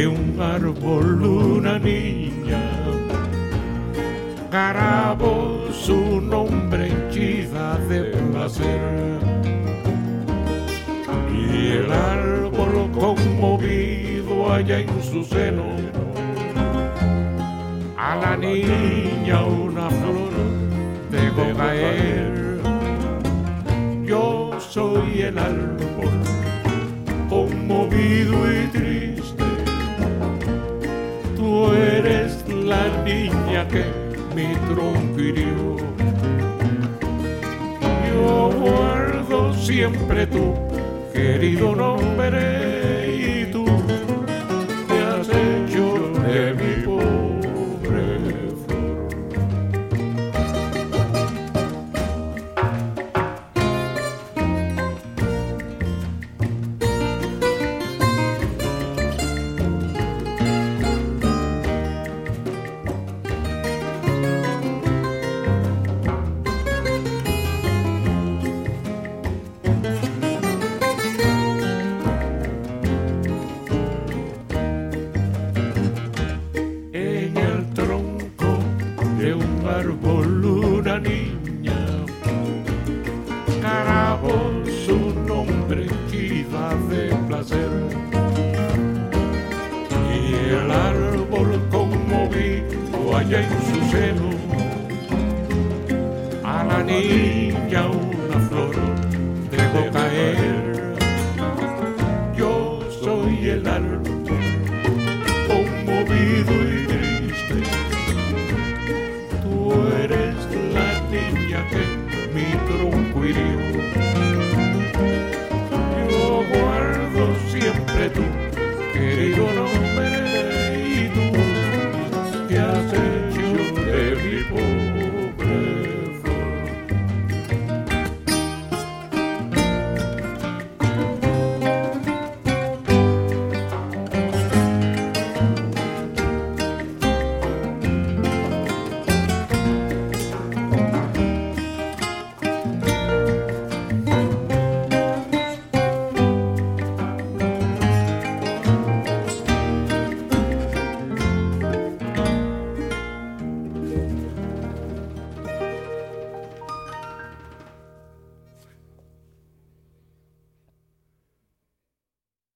de un árbol una niña, grabó su nombre henchida de placer. Y el árbol conmovido allá en su seno, a la niña una flor dejó caer. Yo soy el árbol conmovido y triste, tú eres la niña que mi tronco hirió. Yo guardo siempre tu querido nombre y tú te has hecho de mi pobre flor. De un árbol una niña grabó su nombre henchida de placer. Y el árbol conmovido allá en su seno, a la niña una flor dejó caer. Yo soy el árbol